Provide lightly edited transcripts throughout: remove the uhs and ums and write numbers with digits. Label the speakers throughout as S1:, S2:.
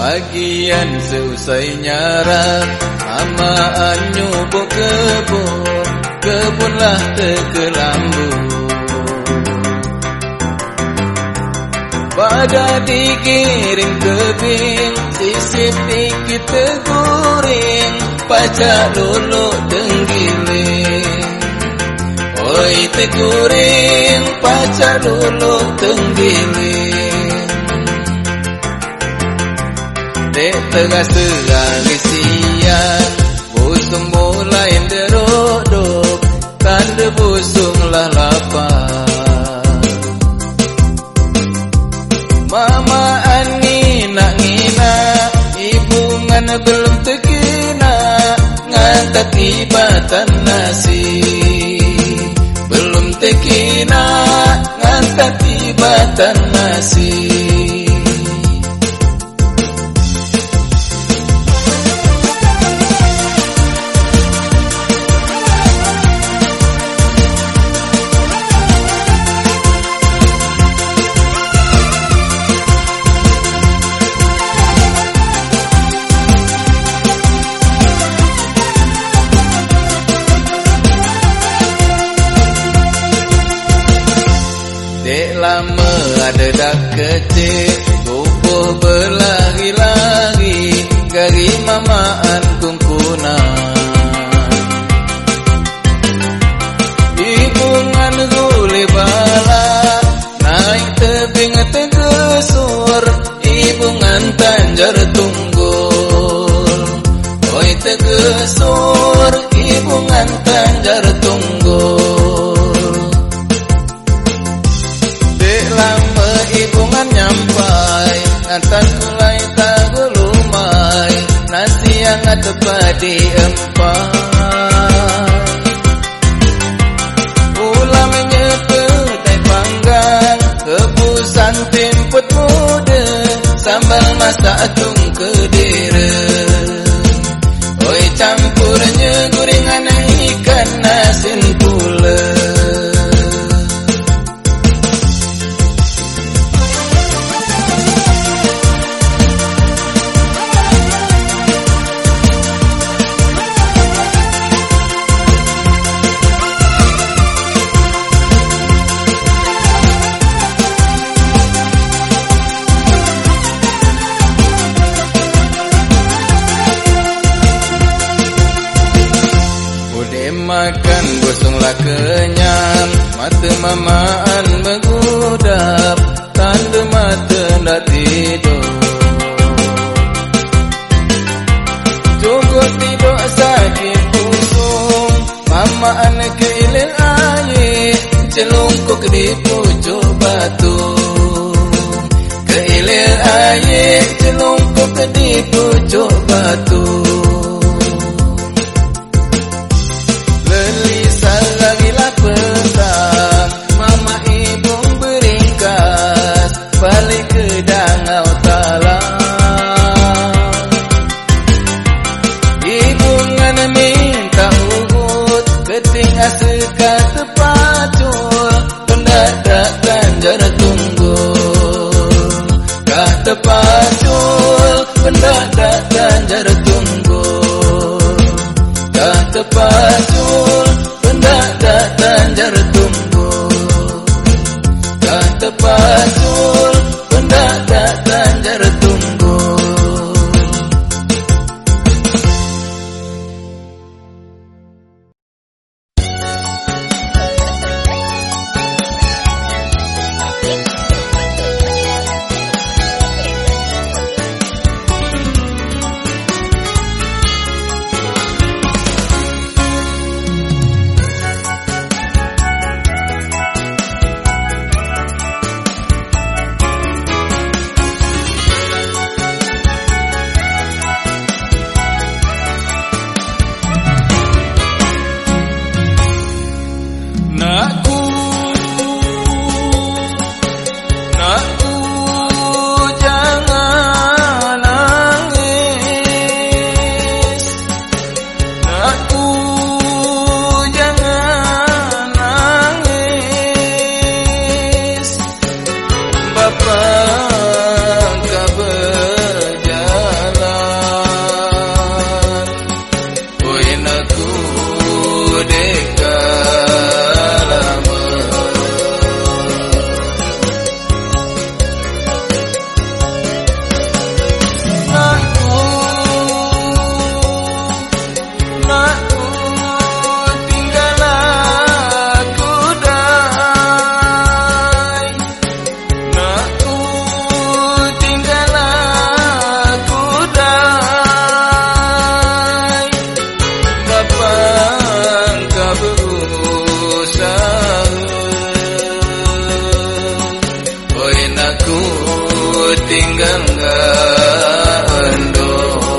S1: Pagian seusai nyarap, amaan nyubuk kebun, kebunlah terkelambu. Pada dikirim kebing, sisip dikit teguring, pacak luluk tenggiling. Oi teguring, pacak luluk tenggiling. Dek tegas terang siang, busung mulai deruduk, tanda busunglah lapar. Mama Ani nak ngina, ibu ngana belum terkena, ngantak tibatan nasi. Belum terkena, ngantak tibatan nasi. Lama ada dak kecil, tubuh berlari-lari, gari mamaan kumpunan. Ibu ngan gule bala, naik tebing tegesur, ibu ngan tanjar tunggul. Oi tegesur, ibu ngan tanjar tunggul. Lama ibungan nyampai, atas kulai tagulumai, nasi yang tepadi empai. Ulam nyepedai panggang, kebusan timput muda, sambal masak tung kedira. Oi campurnya gorengan ikan asin pula. Makan busunglah kenyang, mata mamaan mengudap, tanda mata nak tidur. Cukup tidur sakit pusung, mamaan keilir air, celungkuk di pucuk batu. Keilir air, celungkuk di pucuk batu. Petang, mama ibu beringkas, balik ke Dangau Talang. Ibu ngana minta ugut, ketinggal sekat terpacul, pendadak ganjar tunggul. Kah terpacul, pendadak ganjar tunggul. Kah terpacul, pendadak ganjar tunggul. Kah terpacul, pendadak ganjar tunggul. mangga endong.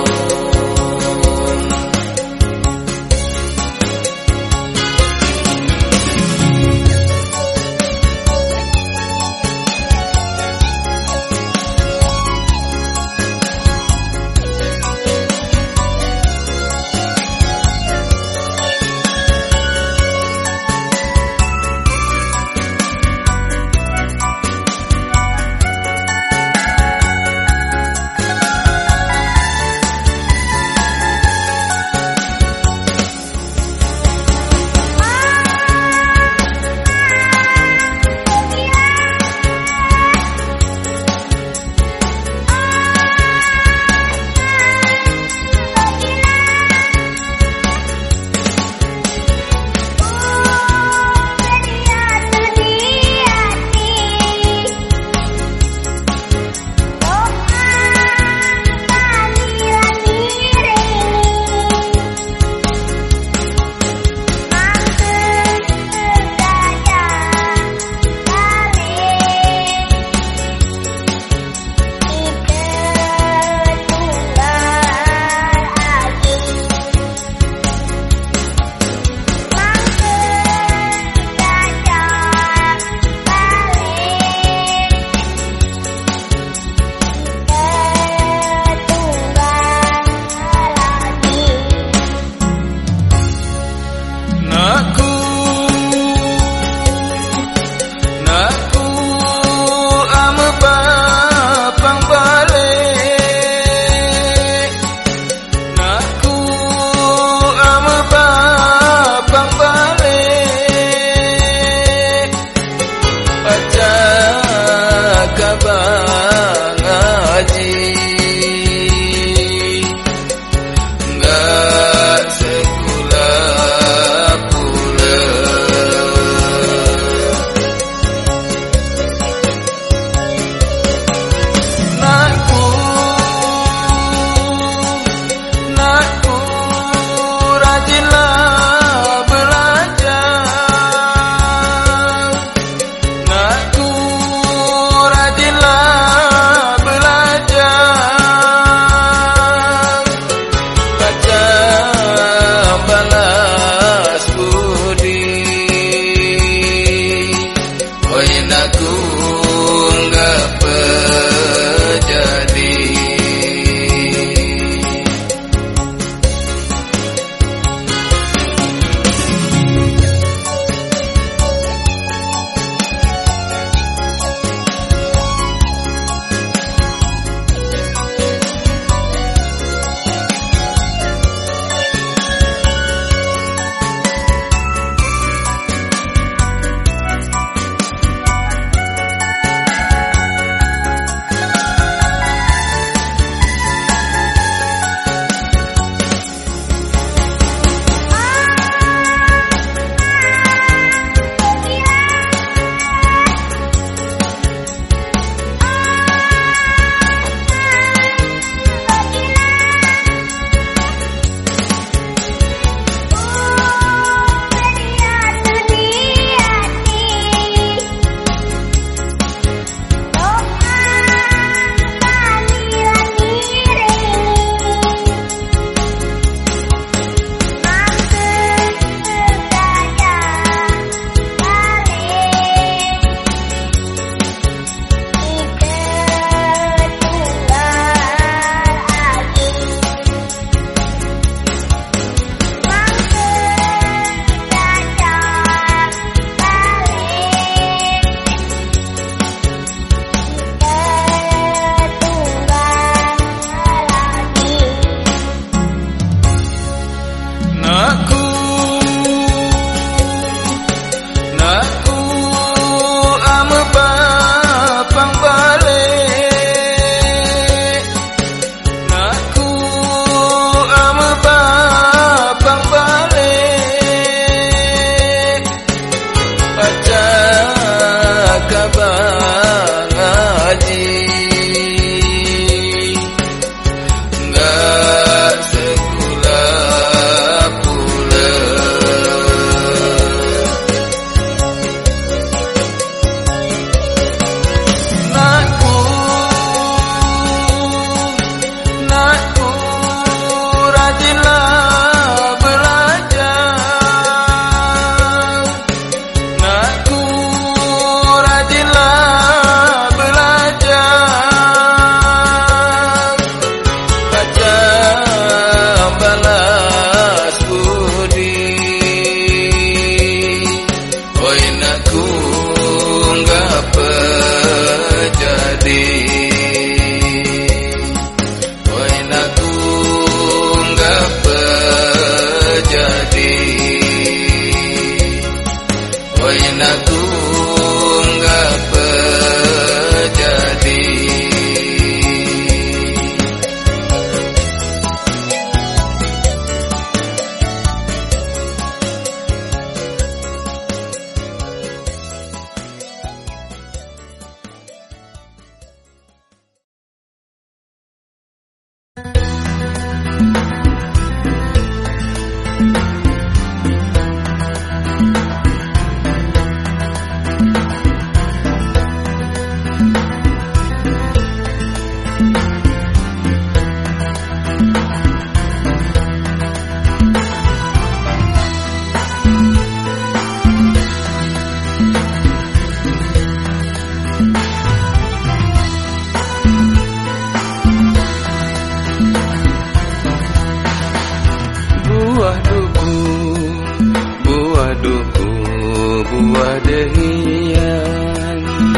S1: buah dehian,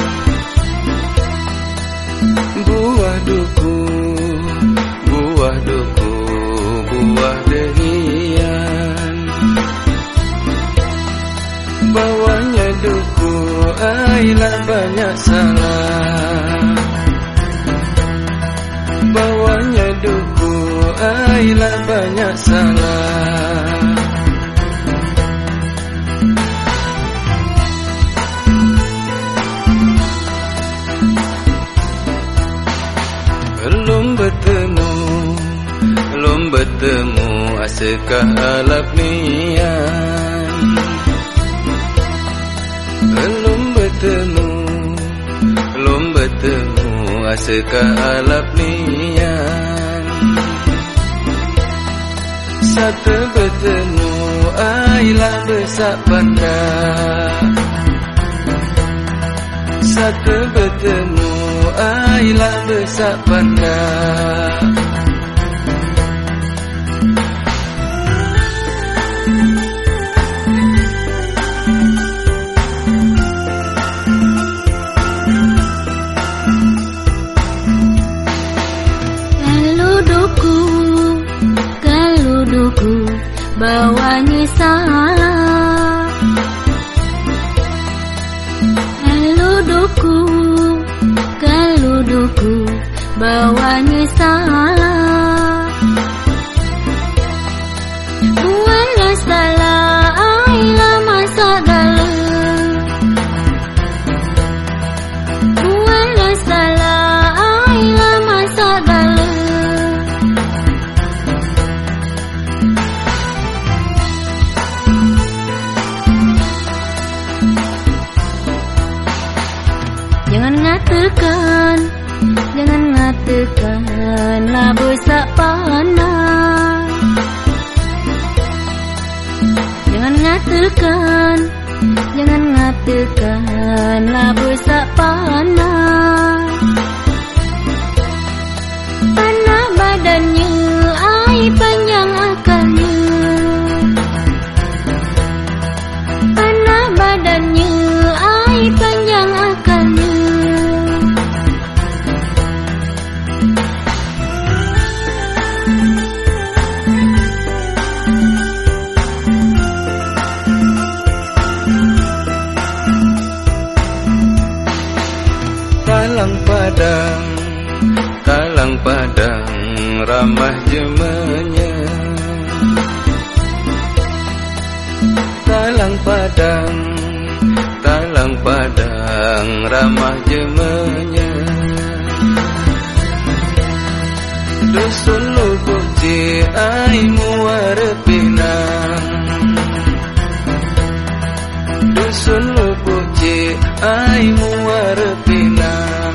S1: buah duku, buah duku, buah dehian. Bawahnya duku, ailah banyak salah. Bawahnya duku, ailah banyak salah. Belum bertemu asekah alap nian. Belum bertemu asekah alap nian. Satu bertemu ailah besak pandang. Satu bertemu ailah besak pandang.
S2: Kalau duku bawahnya salah. Kalau duku bawahnya salah. Buatlah salah ailah masak dalam. Buatlah salah ailah masak dalam. Jangan ngatakan lah besak pandang. Jangan ngatakan lah besak pandang. Panah badannya, ai panjang akalnya. Panah badannya, ai panjang akalnya.
S1: Talang padang ramah jemanya. Talang padang ramah jemanya. Dusun lubuk ci ai muara pinang. Dusun lubuk ci ai muara pinang.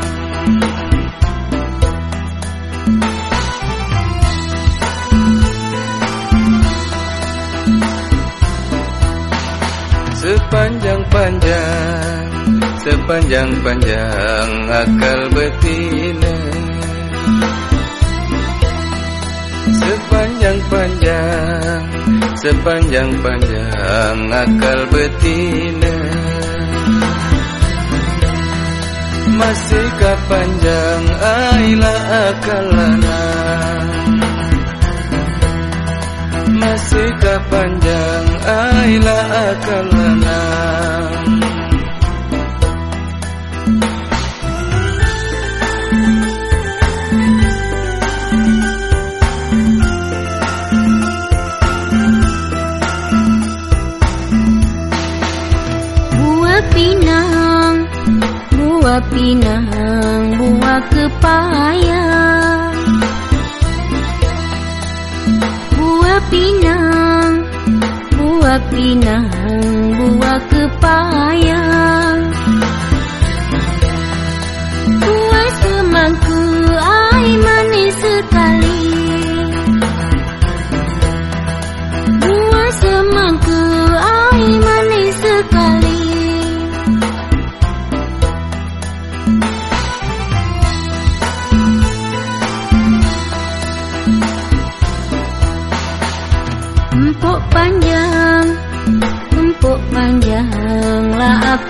S1: Sepanjang akal betina. Sepanjang akal betina. Masihkah panjang ailah akal lanang. Masihkah panjang ailah akal lanang.
S2: Pinang, buah kepaya. Buah pinang, buah kepaya. Buah semangka ai manis sekali. Buah semangka ai manis sekali. Empuk panjang lah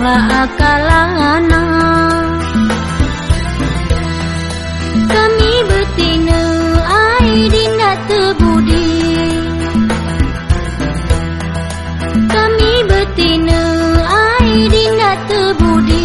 S2: akalana. Kami betina ai dinda terbudi. Kami betina ai dinda terbudi.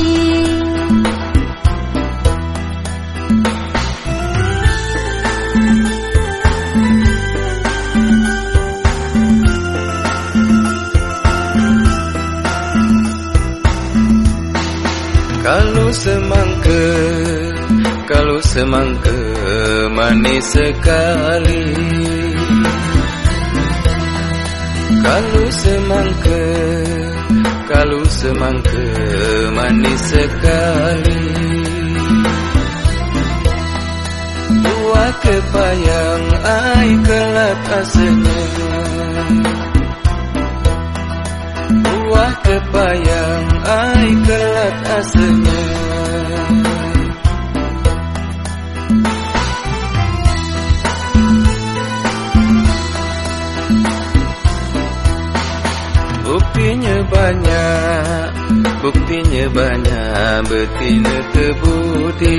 S1: Kalau semangka manis sekali. Kalau semangka manis sekali. Buah kepayang ai kelak asenya. Buah kepayang ai kelak asenya. Buktinya banyak betina terbudi.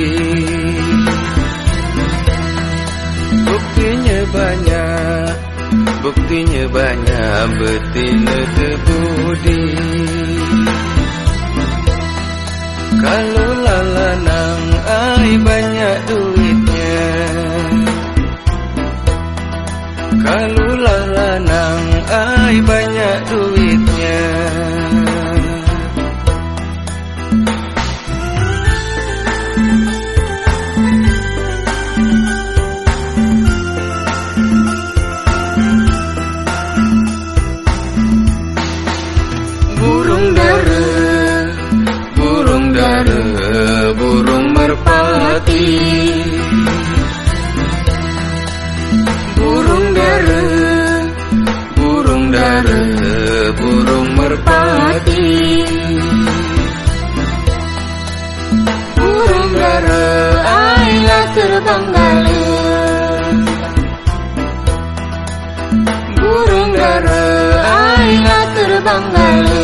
S1: Buktinya banyak betina terbudi. Kalau lanang ai banyak duitnya. Kalau lanang ai banyak duitnya. Burung merpati. Burung dara, burung merpati. Burung dara ailah terbang gala. Burung dara ailah terbang gala.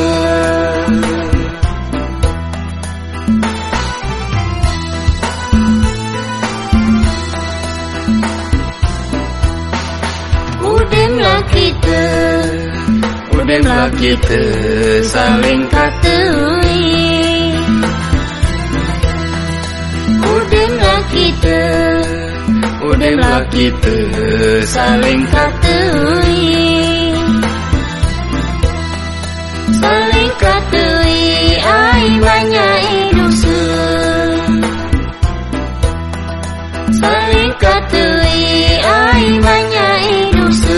S1: Udemlah kita saling katui. Udemlah kita saling katui. Saling katui ai banyak dosa. Saling katui ai banyak dosa.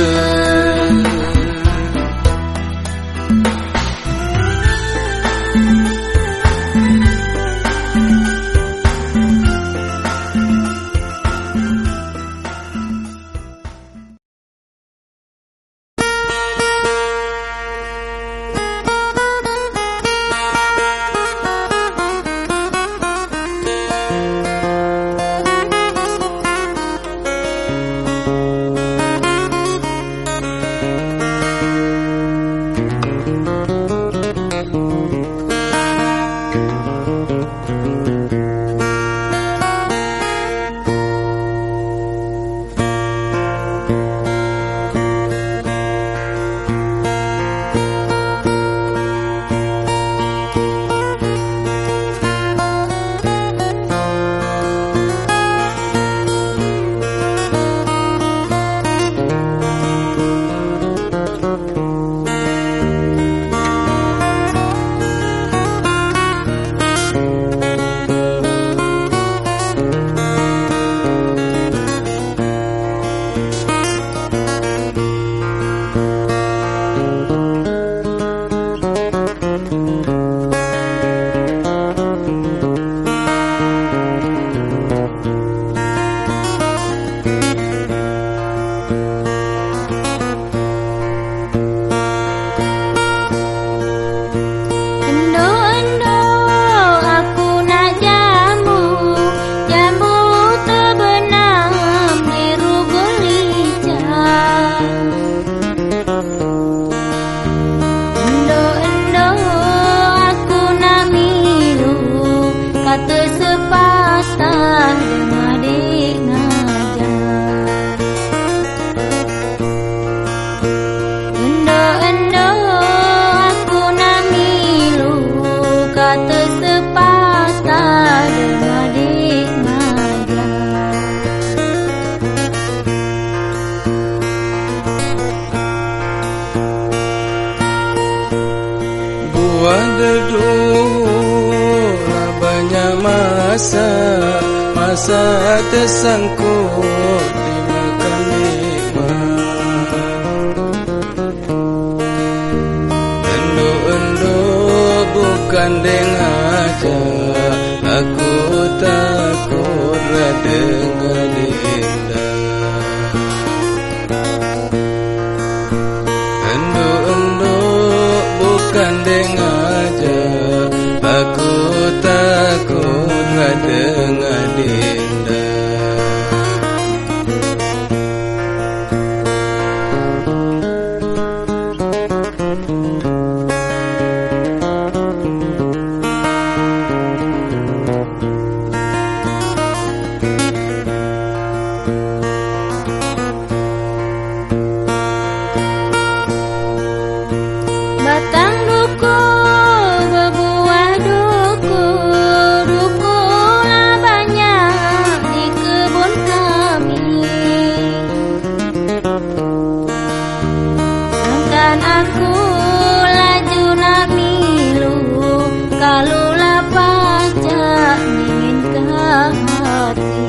S3: Wadedulah banyak masa tersangkut dimakan nikmat. Enduk-enduk bukan dengaja, aku takutlah dengan indah. Enduk-enduk bukan dengaja, aku takutlah dengan indah.
S2: Batang duku berbuah duku, duku lah banyak di kebun kami. Sangkan aku laju nak milu, kalulah pajak menginginkan hati.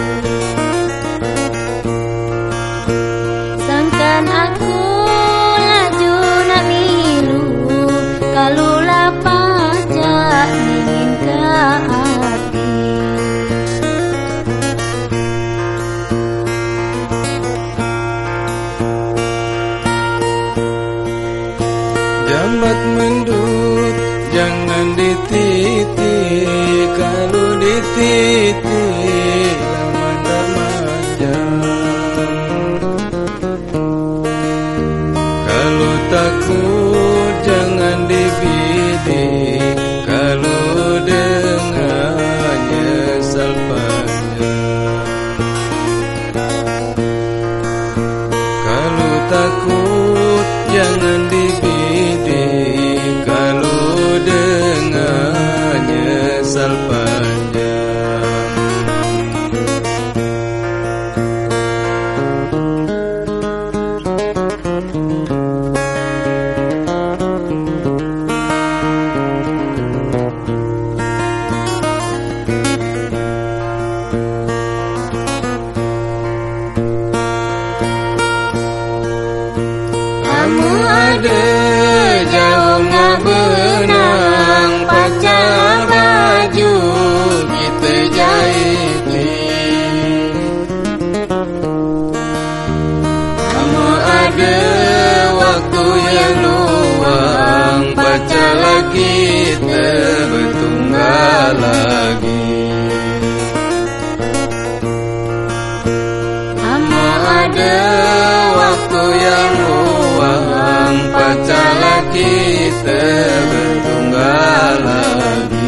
S2: Sangkan aku laju nak milu, kalulah pajak menginginkan hati.
S3: Jambat mendut jangan dititik, kalau dititik lamanda-manjang. Kalau takut jangan dibidik, kalau dengar nyesal panjang. Kalau takut jangan dibidik, kalau dengar nyesal panjang. Kamu ada jauh nak benang, pacar baju kita jahiti. Kamu ada waktu yang luang, pacar lagi kita bertunggal lagi. Kamu ada waktu yang luang, pacarlah kita bertunggal lagi.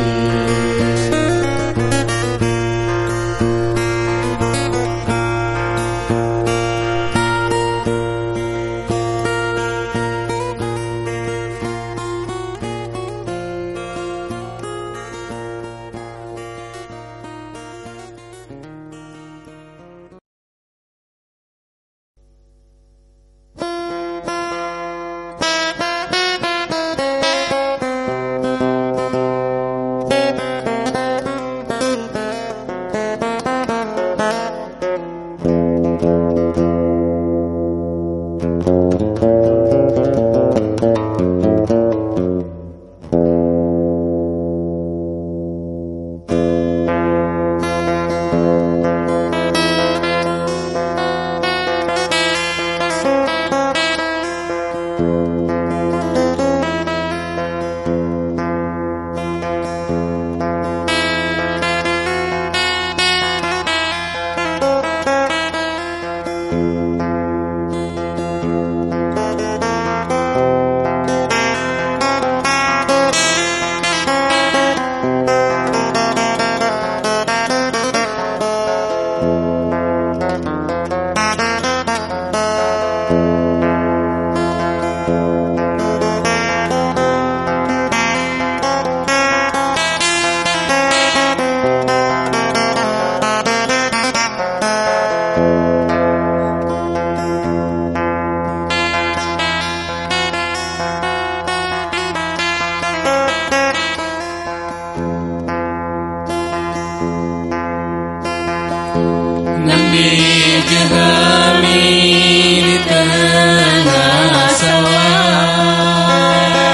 S3: jehami di tengah sawah,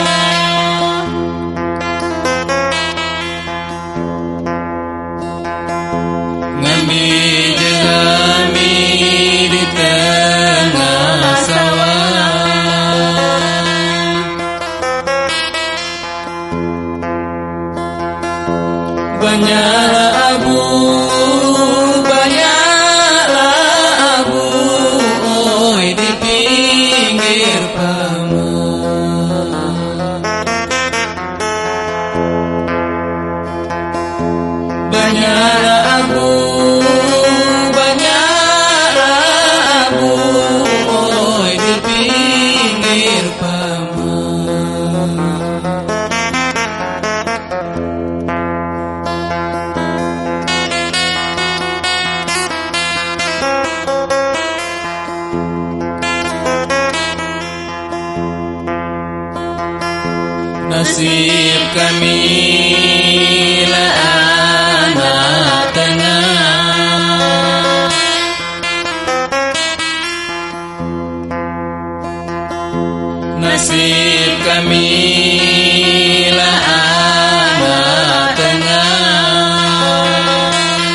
S3: ngambi jehami di tengah sawah, banyaklah abu, oi di pinggir paman. Banyaklah abu, oi di pinggir paman. Nasib kami lah anak tengah, nasib kami lah anak tengah,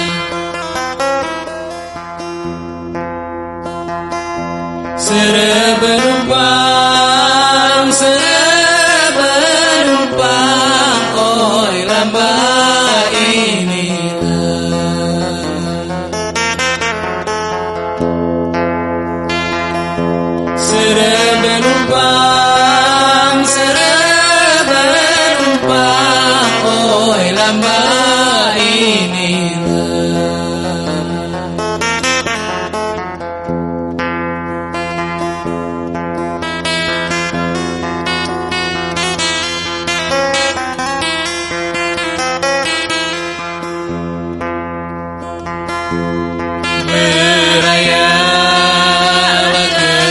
S3: serebenumpang, oi lamba inilah, serebenumpang, oi lamba inilah. Berayalah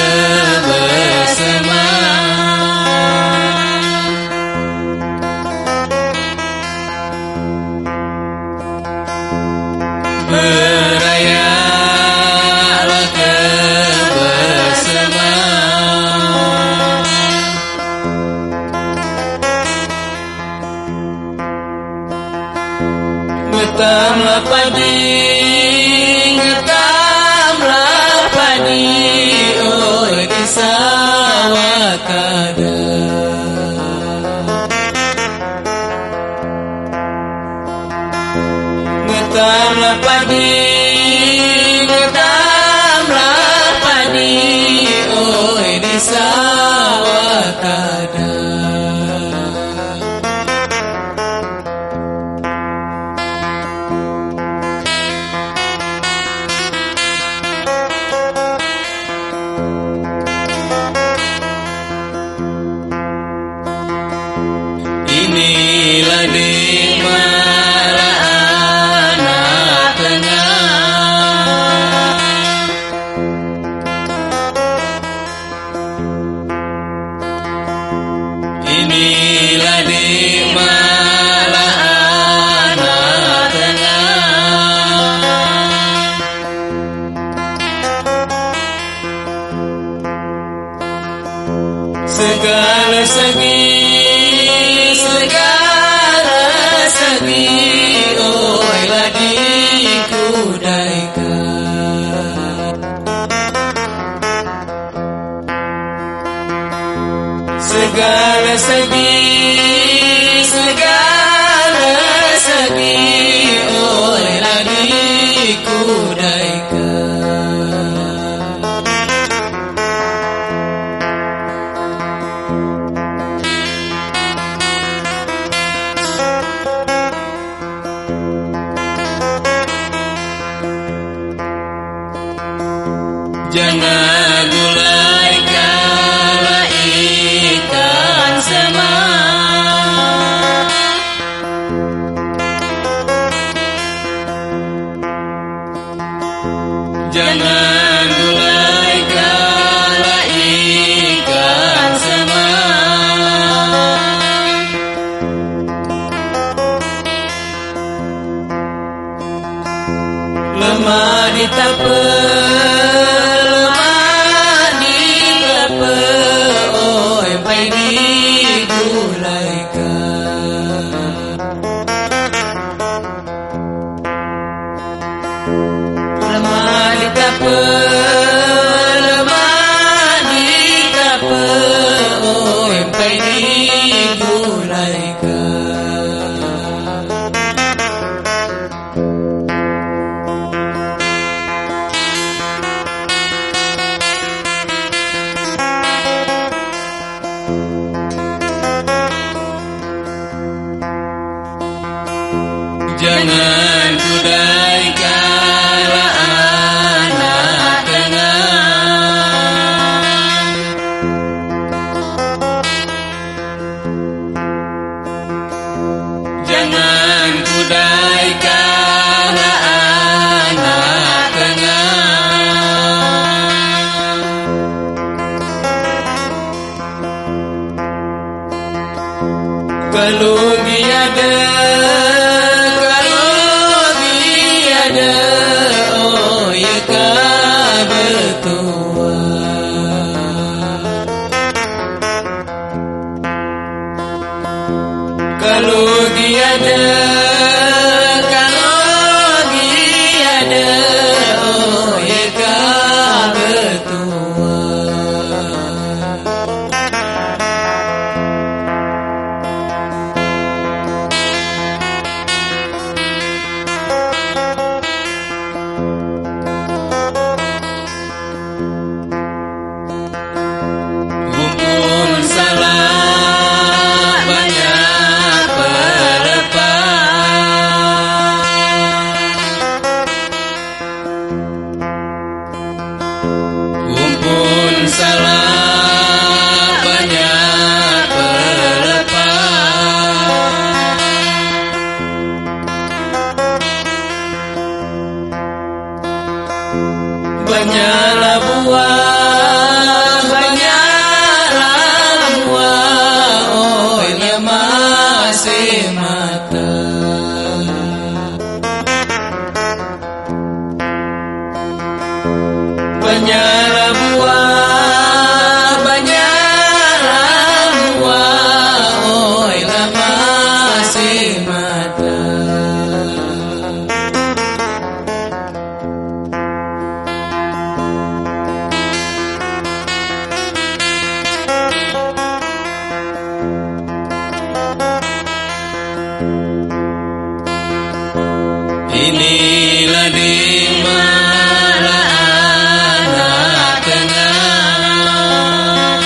S3: kebersamaan, berayalah kebersamaan, ngetamlah padi, oi di sawah kada, ngetamlah padi, oi di sawah kada. Inilah nikmatlah anak tengah, inilah nikmatlah anak tengah, segala segi, oi lah dikudaikan, segala segi. Lemah di tapa, lemah di tapa, oh empai digulaikan. Jangan kudaikan anak tenang, jangan kudaikan anak tenang. Kalau biada oh ya kabetua, kalau tiada, oh ya kabetua. Salah banyak berlepas, banyaklah buah, oh ini masih mata. Banyaklah buah, oh ini masih mata. Inilah di mana anak tenang,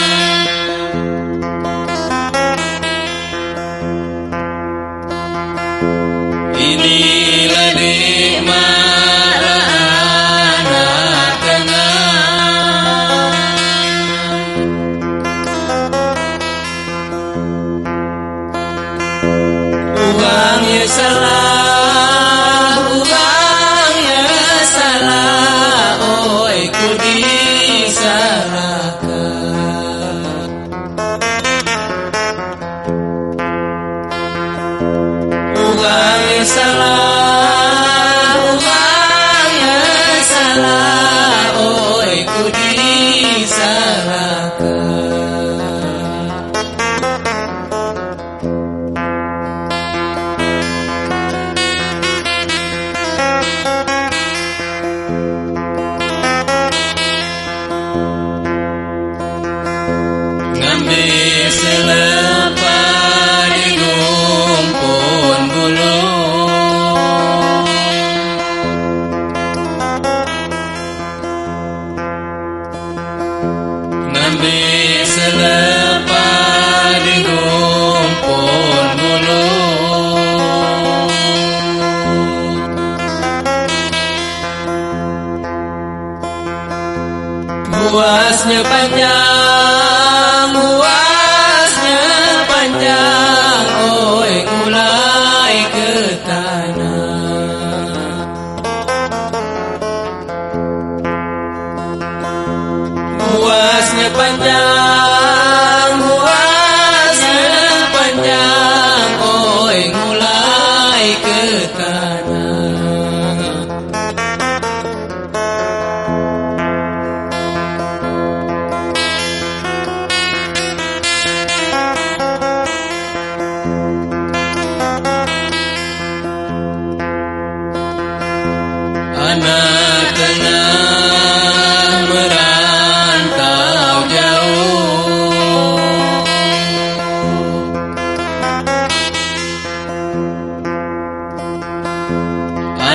S3: inilah di mana anak tenang. Uangnya salah, salah, oh ku disalahkan. Ngambil selepah di gumpun bulu, ngambil selepah di gumpun bulu. Buasnya panjang, oi mulai ke tanah. Buasnya panjang, oi mulai ke tanah.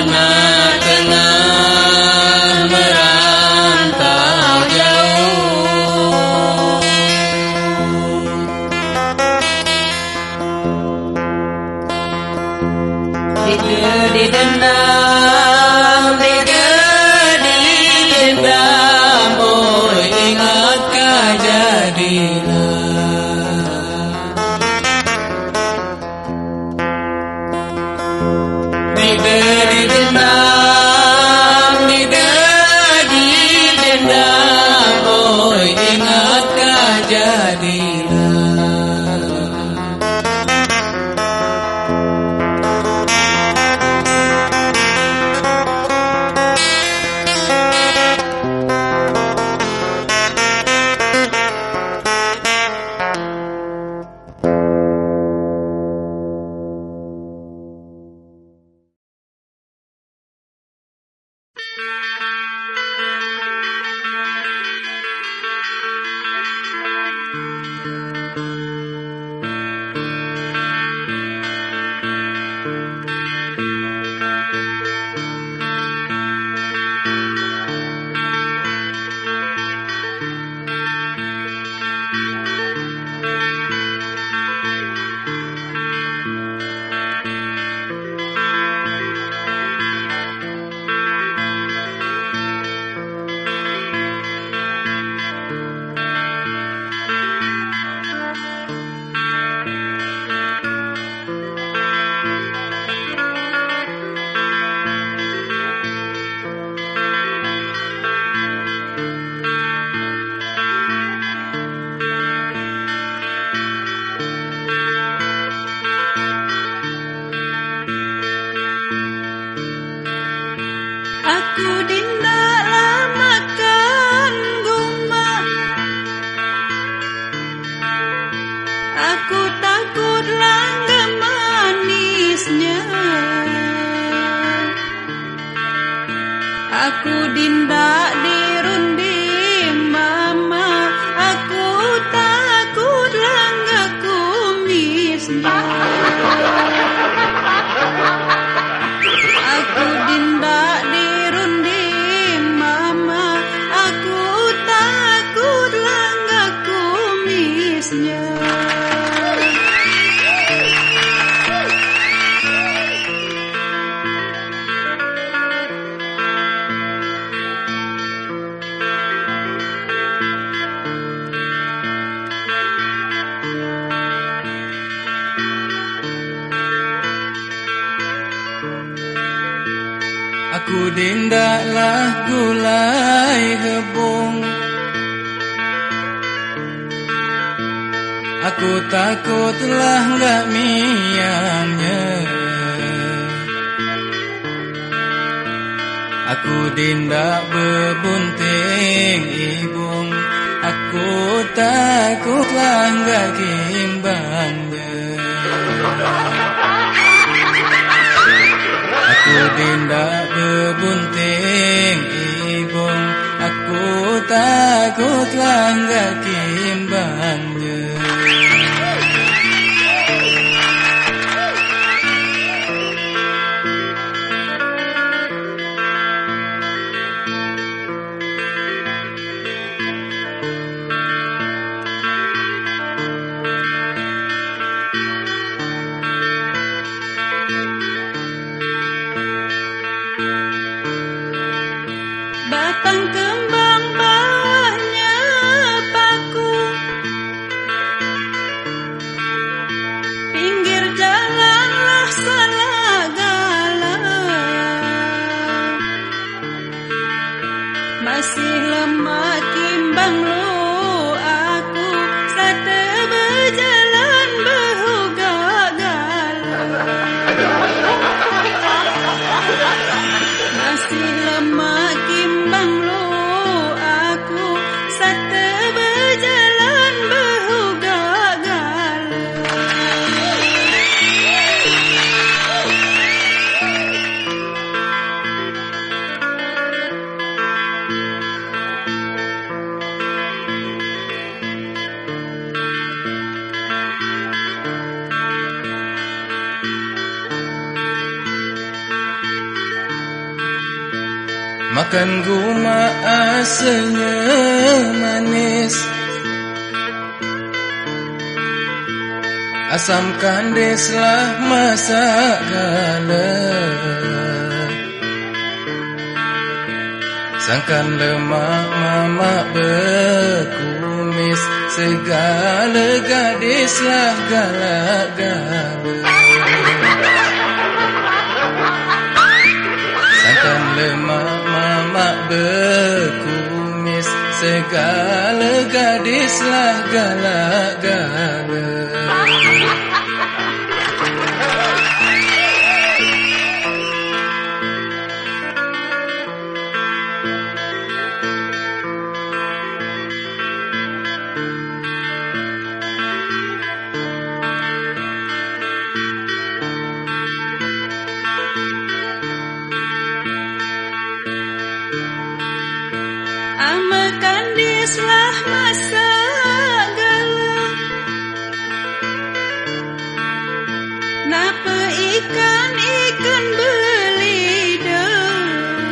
S3: anak tengah merantau jauh. Didendam, oh ingat kejadian. Didendam, oh ingat kejadian.
S2: Aku dindalah makan guma, aku takut langgam manisnya. Aku dindak dirunding mama, aku takut langga kumisnya. Aku dindak dirunding mama, aku takut langga kumisnya.
S3: Aku dindaklah gulai gebung, aku takutlah nggak miangnya. Aku dindak bebunting ibung, aku takutlah nggak kimbangnya. Aku dindak bebunting ibung, aku takutlah nggak kimbangnya.
S2: Batang kembang banyak paku,
S3: Makan guma asalnya manis, asam kandeslah masak gala. Sangkan lemak mamak berkumis, segala gadislah galak-galak. Sangkan lemak mamak berkumis, segala gadislah galak-galak.
S2: Makan dislah masak gala, napa ikan belidang.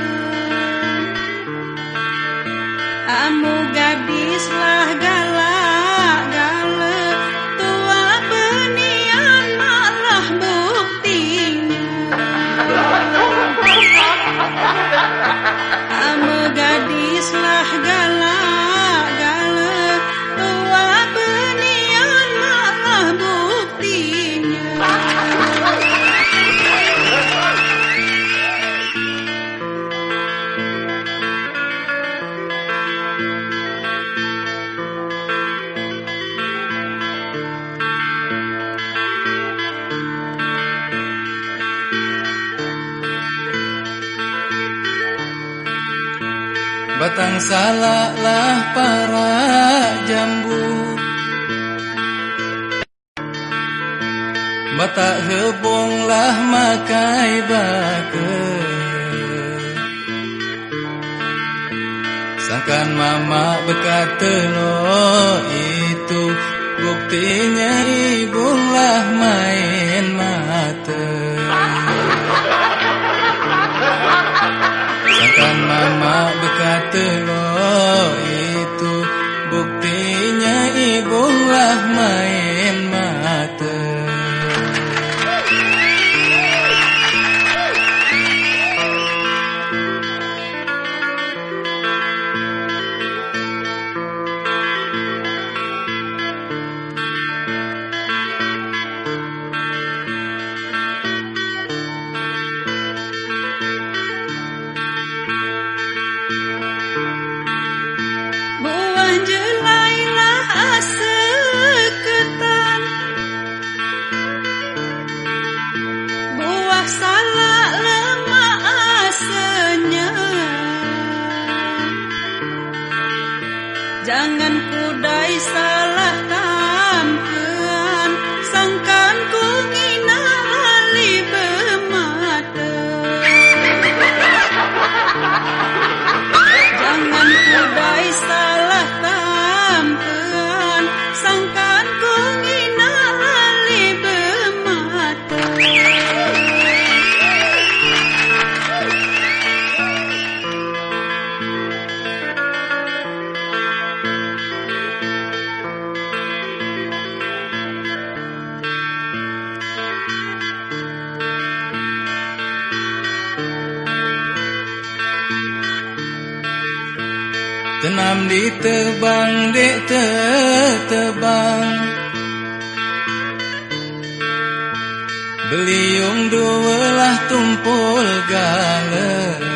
S2: Amu gadislah galak-galak, tua benian malah buktinya. Amu gadislah galak-galak, tua benian malah buktinya.
S3: Batang salaklah para jambu, batak hebonglah makai baka. Sangkan mama berkata lo itu, buktinya ibunglah main mata. Sangkan mama berkata lo itu, buktinya ibunglah main mata.
S2: Jelailah seketan, buah salak lemak asenya. Jangan kudai salah tampilan, sangkan ku nginali bermata. Jangan kudai salah tampilan, sangkan ku nginali bermata.
S3: Tenam ditebang dek tetebang, beliung dualah tumpul gala.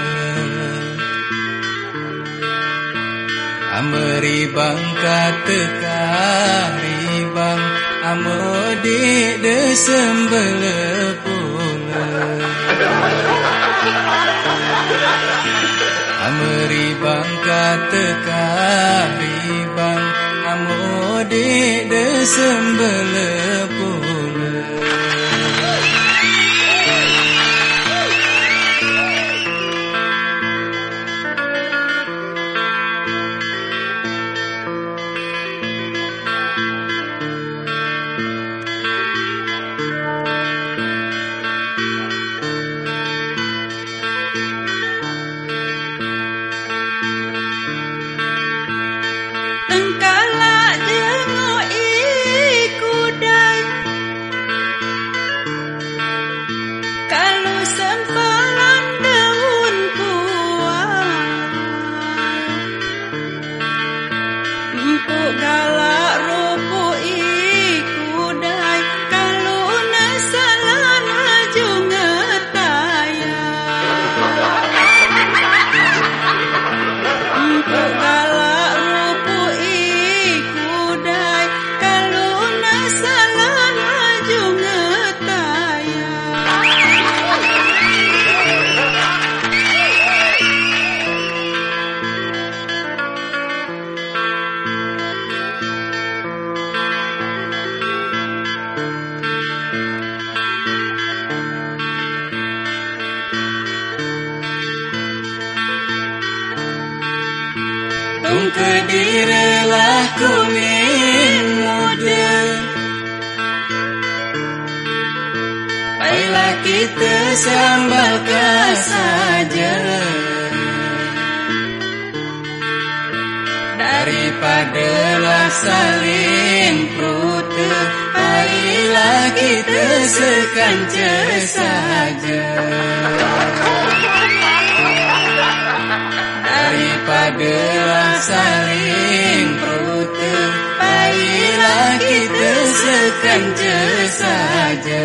S3: Ameribang kata karibang, amodik desembele pula. Ameribang kata karibang, amodik desembele pula. kuning muda. Baiklah kita sambalkan saja, daripada lah saling prote. Baiklah kita sekanca saja, daripada lah saling prote. Baiklah kita sekanca saja.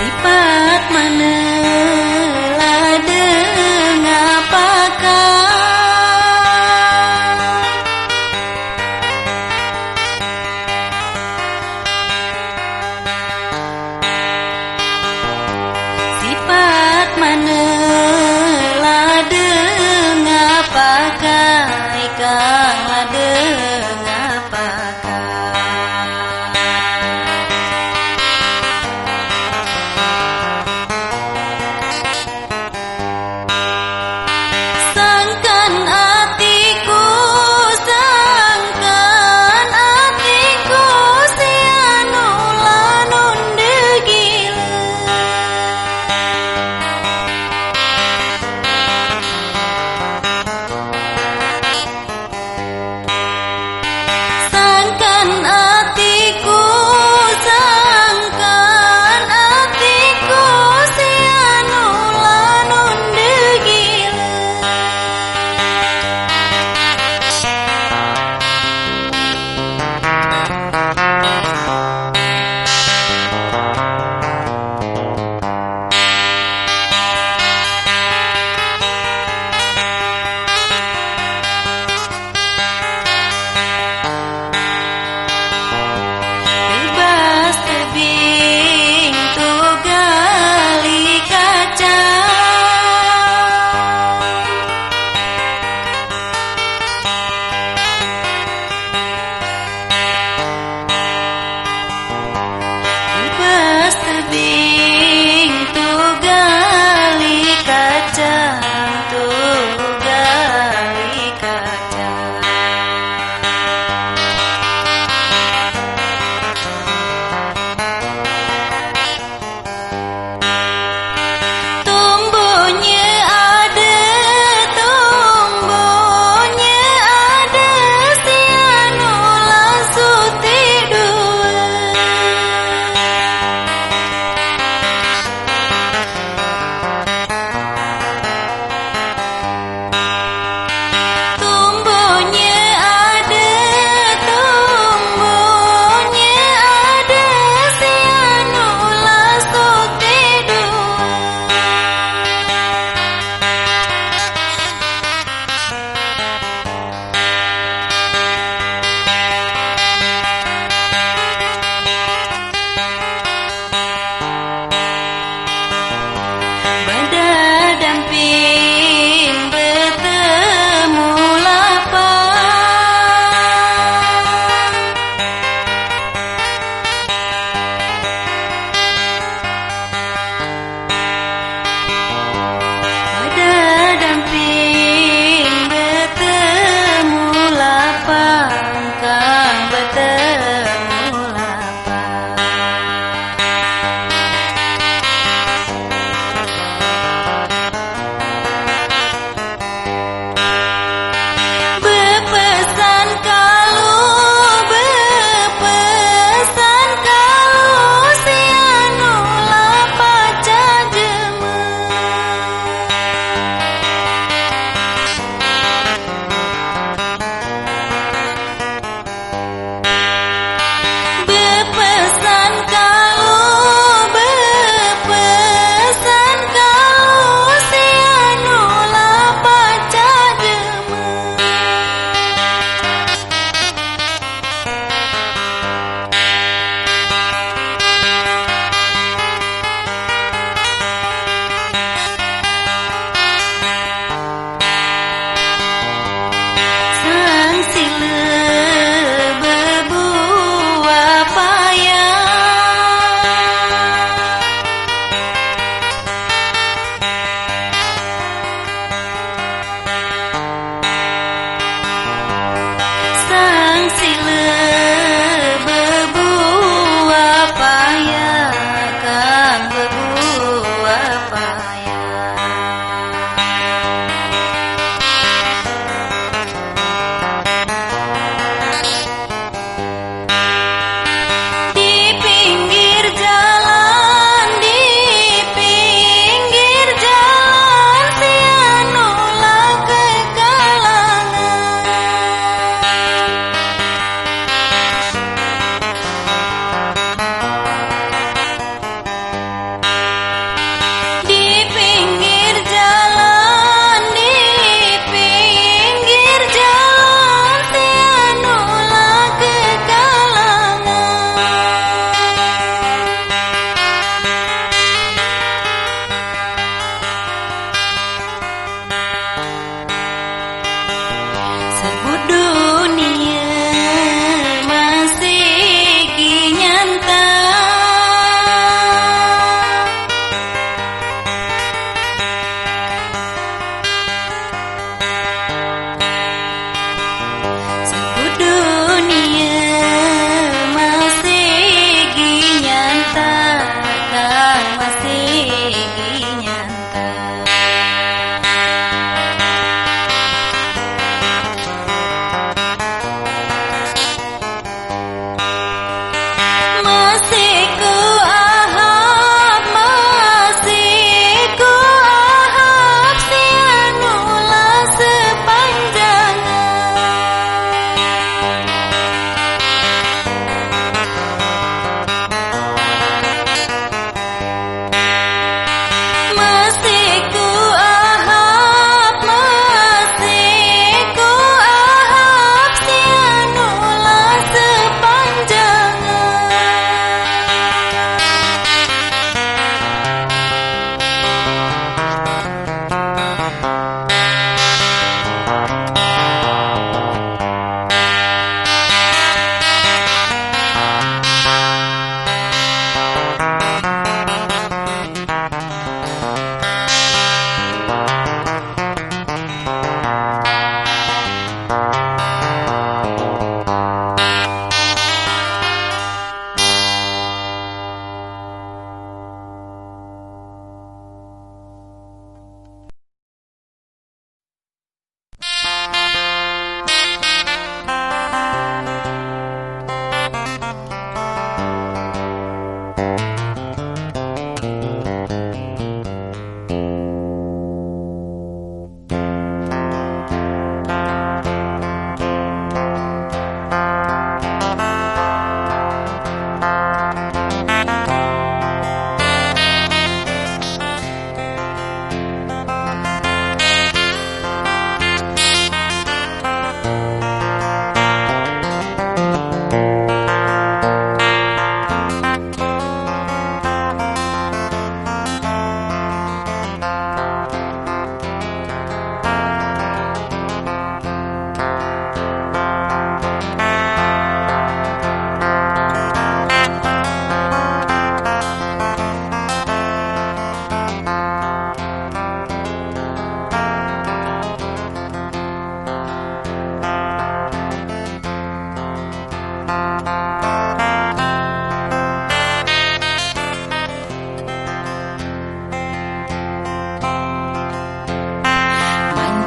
S1: Sifat mana ladeng apakah sifat mana ladeng apakah ikang ladeng apakah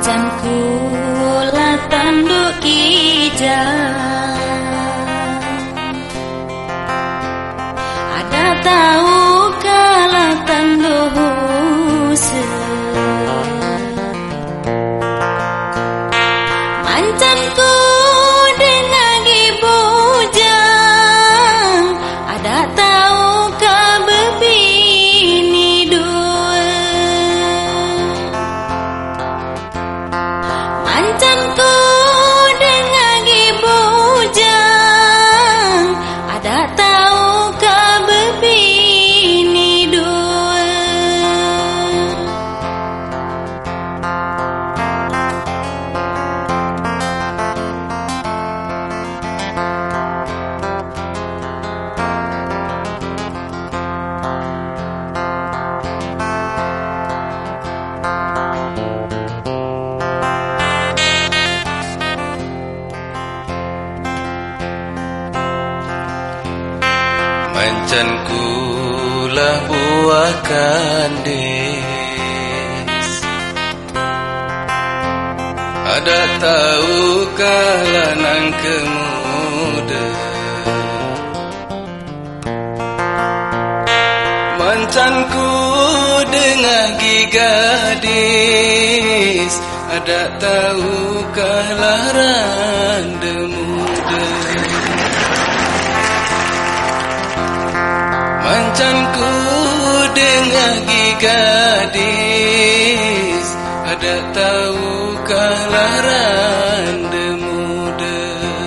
S1: Mancan kula tanduk kijang, ada tahu kala tanduk huse. Mancan ku dengangi bujang, ada tahu ka bebini dua. Mancan ku dengangi bujang, ada tahu ka bebini dua.
S3: Mancan kula buah kandis, ada tahu kala nang kemuda. Mancan ku dengar gadis, ada tahu kala randa muda. Mancan ku dengar gadis, ada tahu kala randa muda.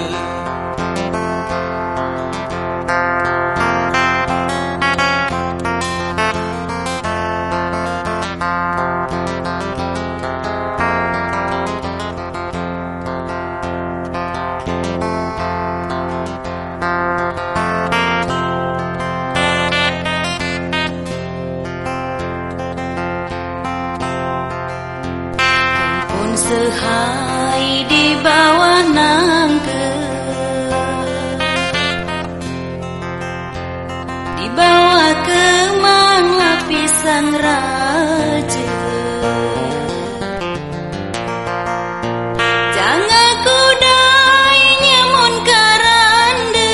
S1: Sehai di bawah nangke, di bawah kemang lapisan raja. Jangan kudai nyamun karanda,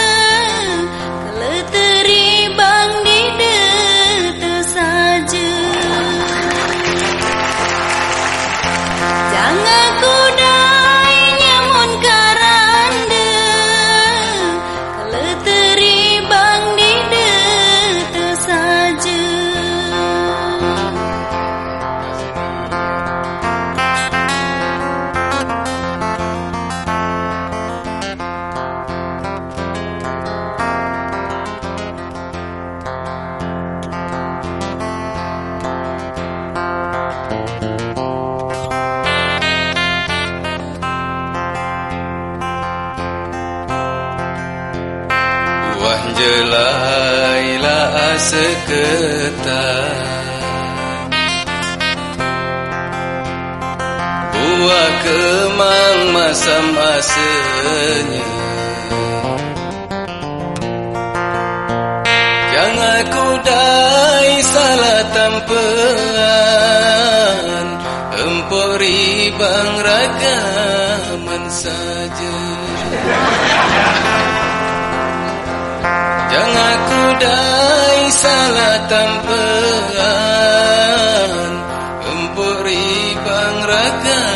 S1: keleteri bang di dete saja. Jangan kudai nyamun karanda, keleteri bang di dete saja.
S3: Wah jelailah seketar, buah kemang masam asenya. Jangan kudai salah tampean, empori bang ragaman saja. Jangan kudai salah tampean, empori bang ragaman